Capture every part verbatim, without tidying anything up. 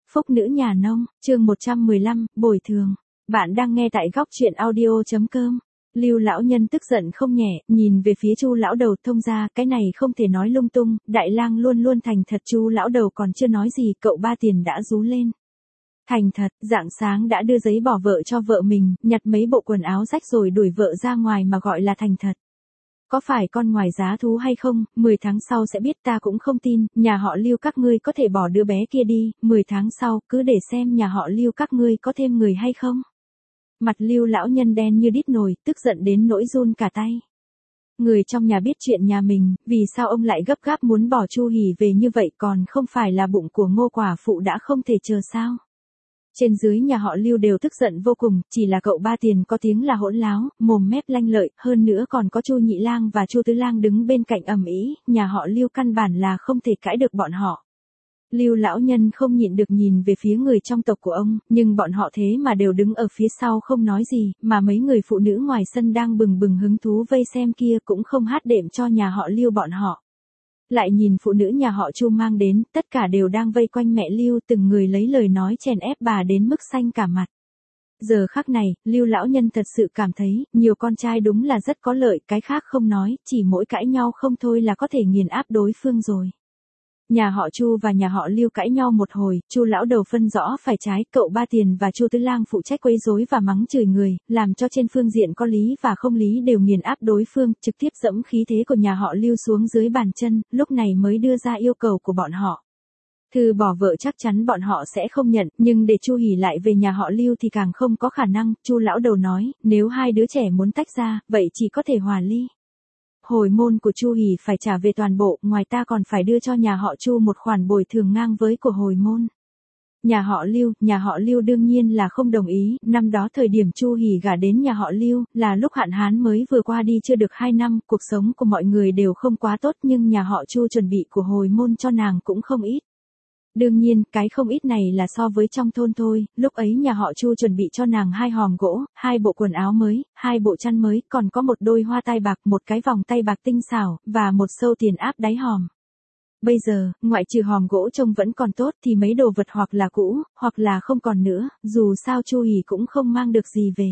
Phúc nữ nhà nông, chương một trăm mười lăm, bồi thường. Bạn đang nghe tại góc truyện audio chấm com. Lưu lão nhân tức giận không nhẹ, nhìn về phía Chu lão đầu, thông ra, cái này không thể nói lung tung, Đại Lang luôn luôn thành thật. Chu lão đầu còn chưa nói gì, cậu Ba Tiền đã rú lên. Thành thật, rạng sáng đã đưa giấy bỏ vợ cho vợ mình, nhặt mấy bộ quần áo rách rồi đuổi vợ ra ngoài mà gọi là thành thật. Có phải con ngoài giá thú hay không, mười tháng sau sẽ biết, ta cũng không tin, nhà họ Lưu các ngươi có thể bỏ đứa bé kia đi, mười tháng sau, cứ để xem nhà họ Lưu các ngươi có thêm người hay không. Mặt Lưu lão nhân đen như đít nồi, tức giận đến nỗi run cả tay. Người trong nhà biết chuyện nhà mình, vì sao ông lại gấp gáp muốn bỏ Chu Hỉ về như vậy, còn không phải là bụng của Ngô quả phụ đã không thể chờ sao? Trên dưới nhà họ Lưu đều tức giận vô cùng, chỉ là cậu Ba Tiền có tiếng là hỗn láo, mồm mép lanh lợi, hơn nữa còn có Chu Nhị Lang và Chu Tứ Lang đứng bên cạnh ầm ĩ, nhà họ Lưu căn bản là không thể cãi được bọn họ. Lưu lão nhân không nhịn được nhìn về phía người trong tộc của ông, nhưng bọn họ thế mà đều đứng ở phía sau không nói gì, mà mấy người phụ nữ ngoài sân đang bừng bừng hứng thú vây xem kia cũng không hát đệm cho nhà họ Lưu bọn họ. Lại nhìn phụ nữ nhà họ Chu mang đến, tất cả đều đang vây quanh mẹ Lưu, từng người lấy lời nói chèn ép bà đến mức xanh cả mặt. Giờ khắc này, Lưu lão nhân thật sự cảm thấy, nhiều con trai đúng là rất có lợi, cái khác không nói, chỉ mỗi cãi nhau không thôi là có thể nghiền áp đối phương rồi. Nhà họ Chu và nhà họ Lưu cãi nhau một hồi, Chu lão đầu phân rõ phải trái, cậu Ba Tiền và Chu Tứ Lang phụ trách quấy rối và mắng chửi người, làm cho trên phương diện có lý và không lý đều nghiền áp đối phương, trực tiếp dẫm khí thế của nhà họ Lưu xuống dưới bàn chân, lúc này mới đưa ra yêu cầu của bọn họ. Thư bỏ vợ chắc chắn bọn họ sẽ không nhận, nhưng để Chu Hỉ lại về nhà họ Lưu thì càng không có khả năng. Chu lão đầu nói, nếu hai đứa trẻ muốn tách ra, vậy chỉ có thể hòa ly. Hồi môn của Chu Hỉ phải trả về toàn bộ, ngoài ta còn phải đưa cho nhà họ Chu một khoản bồi thường ngang với của hồi môn. Nhà họ Lưu, nhà họ Lưu đương nhiên là không đồng ý, năm đó thời điểm Chu Hỉ gả đến nhà họ Lưu, là lúc hạn hán mới vừa qua đi chưa được hai năm, cuộc sống của mọi người đều không quá tốt, nhưng nhà họ Chu chuẩn bị của hồi môn cho nàng cũng không ít. Đương nhiên, cái không ít này là so với trong thôn thôi, lúc ấy nhà họ Chu chuẩn bị cho nàng hai hòm gỗ, hai bộ quần áo mới, hai bộ chăn mới, còn có một đôi hoa tai bạc, một cái vòng tay bạc tinh xảo, và một sâu tiền áp đáy hòm. Bây giờ, ngoại trừ hòm gỗ trông vẫn còn tốt thì mấy đồ vật hoặc là cũ, hoặc là không còn nữa, dù sao Chu Hỉ cũng không mang được gì về.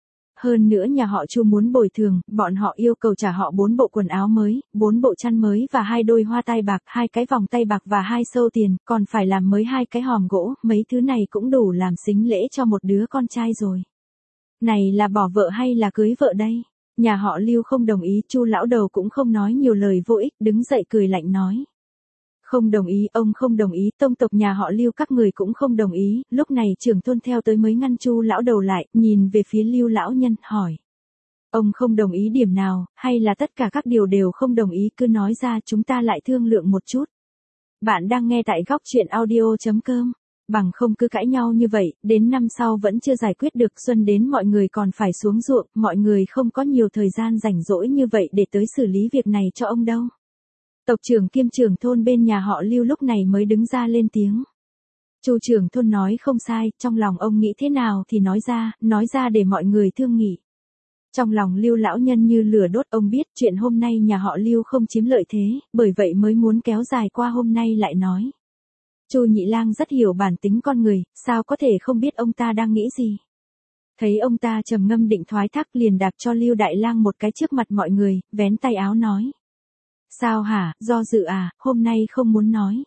Hơn nữa nhà họ Chu muốn bồi thường, bọn họ yêu cầu trả họ bốn bộ quần áo mới, bốn bộ chăn mới và hai đôi hoa tai bạc, hai cái vòng tay bạc và hai sâu tiền, còn phải làm mới hai cái hòm gỗ, mấy thứ này cũng đủ làm sính lễ cho một đứa con trai rồi. Này là bỏ vợ hay là cưới vợ đây? Nhà họ Lưu không đồng ý, Chu lão đầu cũng không nói nhiều lời vô ích, đứng dậy cười lạnh nói. Không đồng ý, ông không đồng ý, tông tộc nhà họ Lưu các người cũng không đồng ý, lúc này trưởng thôn theo tới mới ngăn Chu lão đầu lại, nhìn về phía Lưu lão nhân, hỏi. Ông không đồng ý điểm nào, hay là tất cả các điều đều không đồng ý, cứ nói ra chúng ta lại thương lượng một chút. Bạn đang nghe tại góc truyện audio chấm com, bằng không cứ cãi nhau như vậy, đến năm sau vẫn chưa giải quyết được, xuân đến mọi người còn phải xuống ruộng, mọi người không có nhiều thời gian rảnh rỗi như vậy để tới xử lý việc này cho ông đâu. Tộc trưởng kiêm trưởng thôn bên nhà họ Lưu lúc này mới đứng ra lên tiếng. Chu trưởng thôn nói không sai, trong lòng ông nghĩ thế nào thì nói ra, nói ra để mọi người thương nghị. Trong lòng Lưu lão nhân như lửa đốt, ông biết chuyện hôm nay nhà họ Lưu không chiếm lợi thế, bởi vậy mới muốn kéo dài qua hôm nay lại nói. Chu Nhị Lang rất hiểu bản tính con người, sao có thể không biết ông ta đang nghĩ gì. Thấy ông ta trầm ngâm định thoái thác liền đạp cho Lưu Đại Lang một cái trước mặt mọi người, vén tay áo nói. Sao hả, do dự à, hôm nay không muốn nói.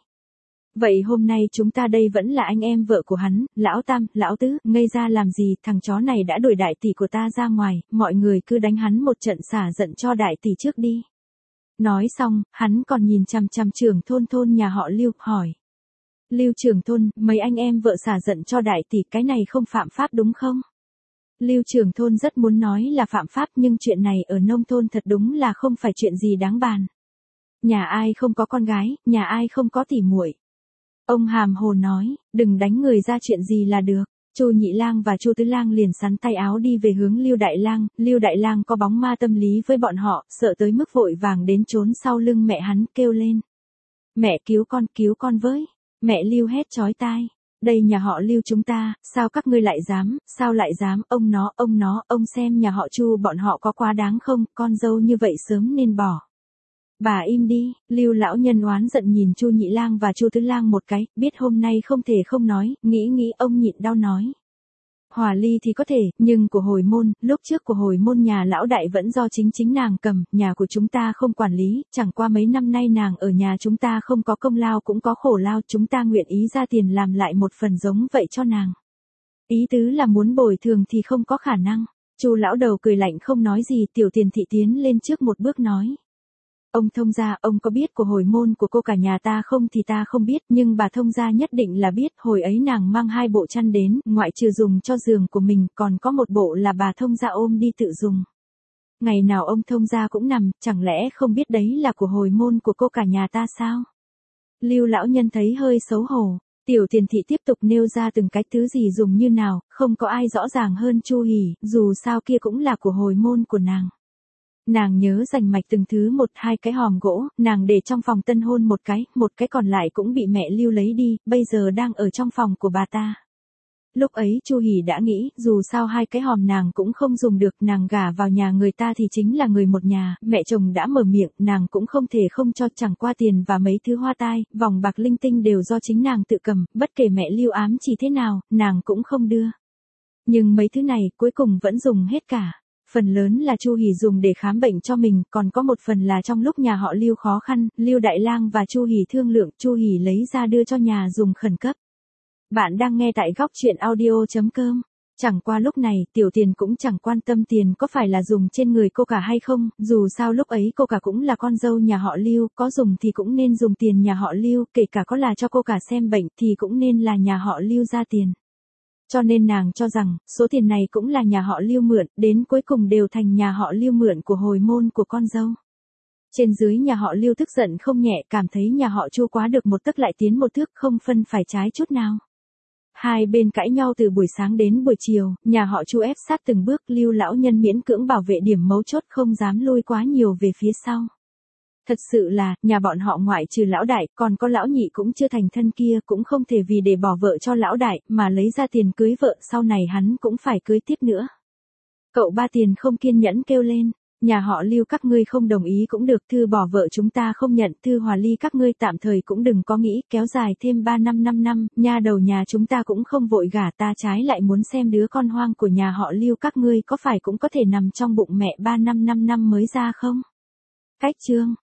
Vậy hôm nay chúng ta đây vẫn là anh em vợ của hắn, lão tam, lão tứ, ngây ra làm gì, thằng chó này đã đuổi đại tỷ của ta ra ngoài, mọi người cứ đánh hắn một trận xả giận cho đại tỷ trước đi. Nói xong, hắn còn nhìn chằm chằm trưởng thôn thôn nhà họ Lưu, hỏi. Lưu trưởng thôn, mấy anh em vợ xả giận cho đại tỷ, cái này không phạm pháp đúng không? Lưu trưởng thôn rất muốn nói là phạm pháp, nhưng chuyện này ở nông thôn thật đúng là không phải chuyện gì đáng bàn. Nhà ai không có con gái, nhà ai không có tỉ muội. Ông hàm hồ nói, đừng đánh người ra chuyện gì là được. Chu Nhị Lang và Chu Tứ Lang liền sắn tay áo đi về hướng Lưu Đại Lang, Lưu Đại Lang có bóng ma tâm lý với bọn họ, sợ tới mức vội vàng đến trốn sau lưng mẹ hắn, kêu lên. Mẹ cứu con, cứu con với. Mẹ Lưu hét chói tai. Đây nhà họ Lưu chúng ta, sao các ngươi lại dám, sao lại dám, ông nó, ông nó, ông xem nhà họ Chu bọn họ có quá đáng không, con dâu như vậy sớm nên bỏ. Bà im đi, Lưu lão nhân oán giận nhìn Chu Nhị Lang và Chu Tứ Lang một cái, biết hôm nay không thể không nói, nghĩ nghĩ ông nhịn đau nói. Hòa ly thì có thể, nhưng của hồi môn, lúc trước của hồi môn nhà lão đại vẫn do chính chính nàng cầm, nhà của chúng ta không quản lý, chẳng qua mấy năm nay nàng ở nhà chúng ta không có công lao cũng có khổ lao, chúng ta nguyện ý ra tiền làm lại một phần giống vậy cho nàng. Ý tứ là muốn bồi thường thì không có khả năng. Chu lão đầu cười lạnh không nói gì, Tiểu Tiền thị tiến lên trước một bước nói. Ông thông gia, ông có biết của hồi môn của cô cả nhà ta không thì ta không biết, nhưng bà thông gia nhất định là biết, hồi ấy nàng mang hai bộ chăn đến, ngoại trừ dùng cho giường của mình, còn có một bộ là bà thông gia ôm đi tự dùng. Ngày nào ông thông gia cũng nằm, chẳng lẽ không biết đấy là của hồi môn của cô cả nhà ta sao? Lưu lão nhân thấy hơi xấu hổ. Tiểu Tiền thị tiếp tục nêu ra từng cái thứ gì dùng như nào, không có ai rõ ràng hơn Chu Hỉ, dù sao kia cũng là của hồi môn của nàng. Nàng nhớ rành mạch từng thứ một, hai cái hòm gỗ, nàng để trong phòng tân hôn một cái, một cái còn lại cũng bị mẹ Lưu lấy đi, bây giờ đang ở trong phòng của bà ta. Lúc ấy Chu Hỉ đã nghĩ, dù sao hai cái hòm nàng cũng không dùng được, nàng gả vào nhà người ta thì chính là người một nhà, mẹ chồng đã mở miệng, nàng cũng không thể không cho, chẳng qua tiền và mấy thứ hoa tai, vòng bạc linh tinh đều do chính nàng tự cầm, bất kể mẹ Lưu ám chỉ thế nào, nàng cũng không đưa. Nhưng mấy thứ này cuối cùng vẫn dùng hết cả. Phần lớn là Chu Hỉ dùng để khám bệnh cho mình, còn có một phần là trong lúc nhà họ Lưu khó khăn, Lưu Đại Lang và Chu Hỉ thương lượng, Chu Hỉ lấy ra đưa cho nhà dùng khẩn cấp. Bạn đang nghe tại góc truyện audio chấm com. Chẳng qua lúc này, Tiểu Tiền cũng chẳng quan tâm tiền có phải là dùng trên người cô cả hay không, dù sao lúc ấy cô cả cũng là con dâu nhà họ Lưu, có dùng thì cũng nên dùng tiền nhà họ Lưu, kể cả có là cho cô cả xem bệnh thì cũng nên là nhà họ Lưu ra tiền. Cho nên nàng cho rằng, số tiền này cũng là nhà họ Lưu mượn, đến cuối cùng đều thành nhà họ Lưu mượn của hồi môn của con dâu. Trên dưới nhà họ Lưu tức giận không nhẹ, cảm thấy nhà họ Chu quá được một tấc lại tiến một thước, không phân phải trái chút nào. Hai bên cãi nhau từ buổi sáng đến buổi chiều, nhà họ Chu ép sát từng bước, Lưu lão nhân miễn cưỡng bảo vệ điểm mấu chốt, không dám lui quá nhiều về phía sau. Thật sự là, nhà bọn họ ngoại trừ lão đại, còn có lão nhị cũng chưa thành thân kia, cũng không thể vì để bỏ vợ cho lão đại, mà lấy ra tiền cưới vợ, sau này hắn cũng phải cưới tiếp nữa. Cậu ba Tiền không kiên nhẫn kêu lên, nhà họ Lưu các ngươi không đồng ý cũng được, thư bỏ vợ chúng ta không nhận, thư hòa ly các ngươi tạm thời cũng đừng có nghĩ, kéo dài thêm ba năm năm năm, nha đầu nhà chúng ta cũng không vội gả, ta trái lại muốn xem đứa con hoang của nhà họ Lưu các ngươi có phải cũng có thể nằm trong bụng mẹ ba năm năm năm mới ra không? Cách chương